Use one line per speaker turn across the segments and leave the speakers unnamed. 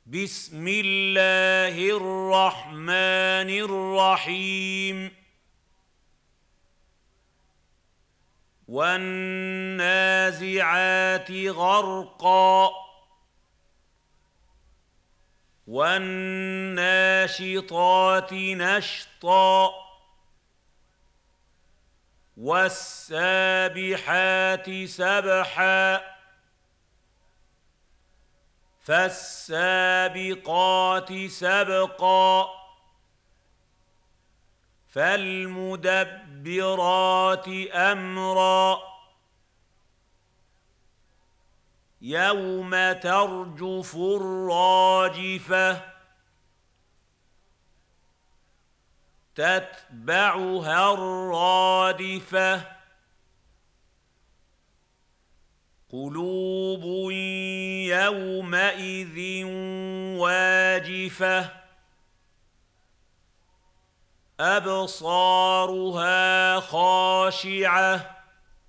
بسم الله الرحمن الرحيم والنازعات غرقا والناشطات نشطا والسابحات سبحا فالسابقات سبقا فالمدبرات أمرا يوم ترجف الراجفة تتبعها الرادفة قلوب يومئذ واجفة أبصارها خاشعة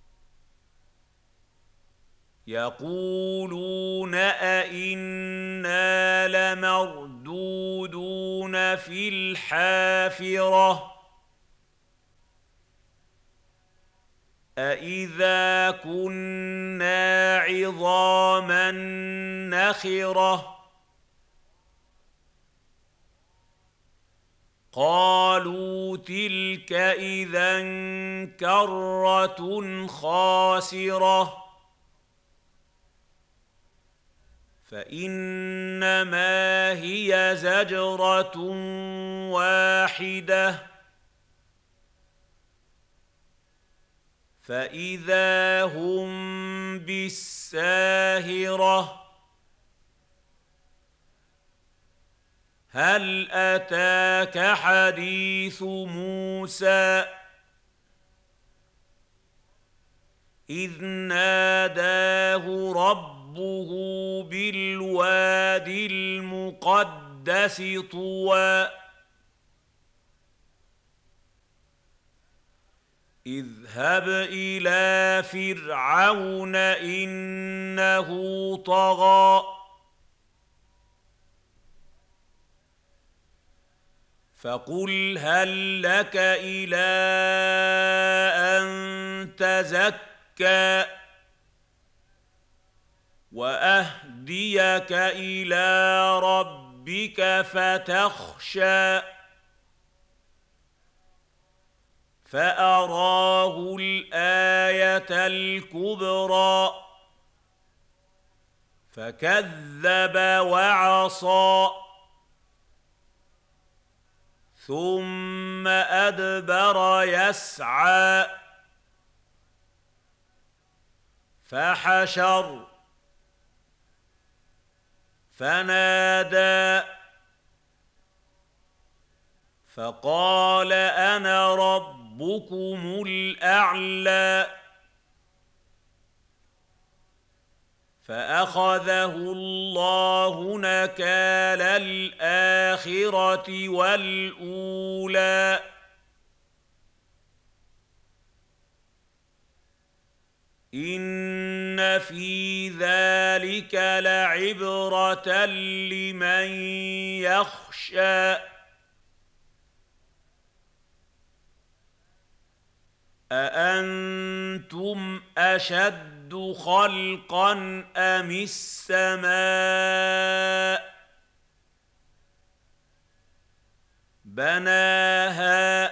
يقولون أئنا لمردودون في الحافرة أإذا كنا عظاما نخرة قالوا تلك إذا كرة خاسرة فإنما هي زجرة واحدة فإذا هم بالساهرة هل أتاك حديث موسى إذ ناداه ربه بالواد المقدس طوى اذهب إلى فرعون إنه طغى فقل هل لك إلى أن تزكى وأهديك إلى ربك فتخشى فأراه الآية الكبرى فكذب وعصى ثم أدبر يسعى فحشر فنادى فقال أنا ربكم الأعلى فأخذه الله نكال الآخرة والأولى إن في ذلك لعبرة لمن يخشى أأنتم أشد خلقا أم السماء بناها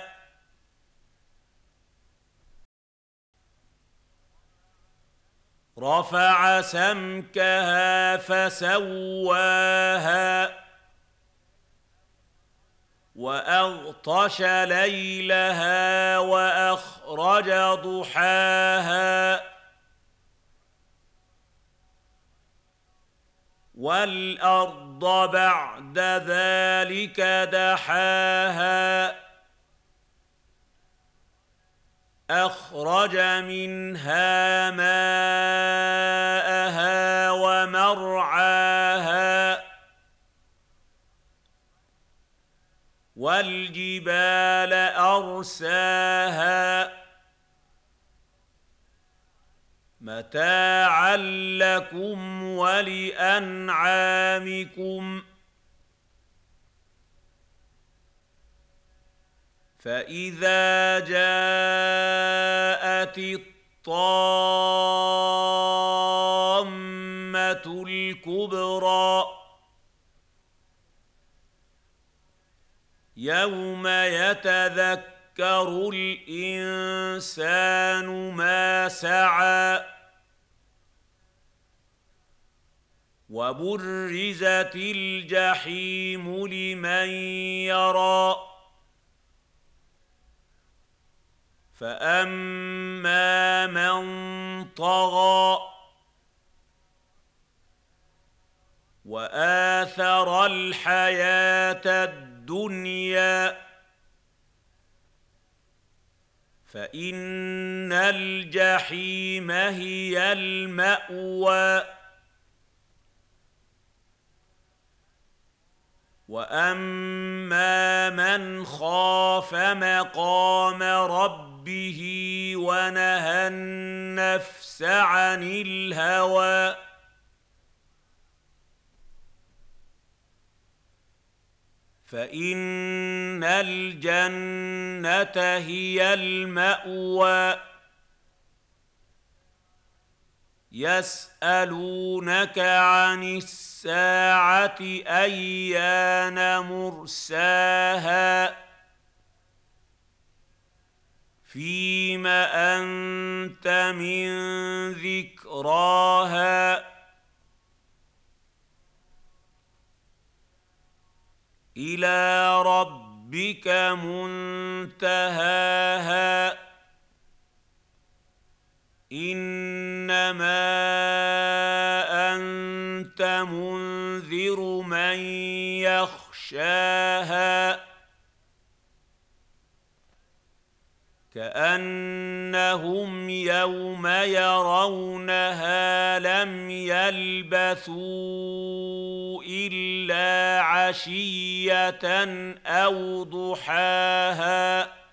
رفع سمكها فسواها وأغطش ليلها وأخرج ضحاها والأرض بعد ذلك دحاها أخرج منها ماءها ومرعاها والجبال أرساها متاعا لكم ولأنعامكم فإذا جاءت الطامة الكبرى يوم يتذكر الإنسان ما سعى وبرزت الجحيم لمن يرى فأما من طغى وآثر الحياة الدنيا فإن الجحيم هي المأوى وأما من خاف مقام ربه ونهى النفس عن الهوى فإن الجنة هي المأوى يسألونك عن الساعة أيان مرساها فيم أنت من ذكراها إلى ربك منتهاها إنما أنت منذر من يخشاها كأنهم يوم يرونها لم يلبثوا إلا عشية أو ضحاها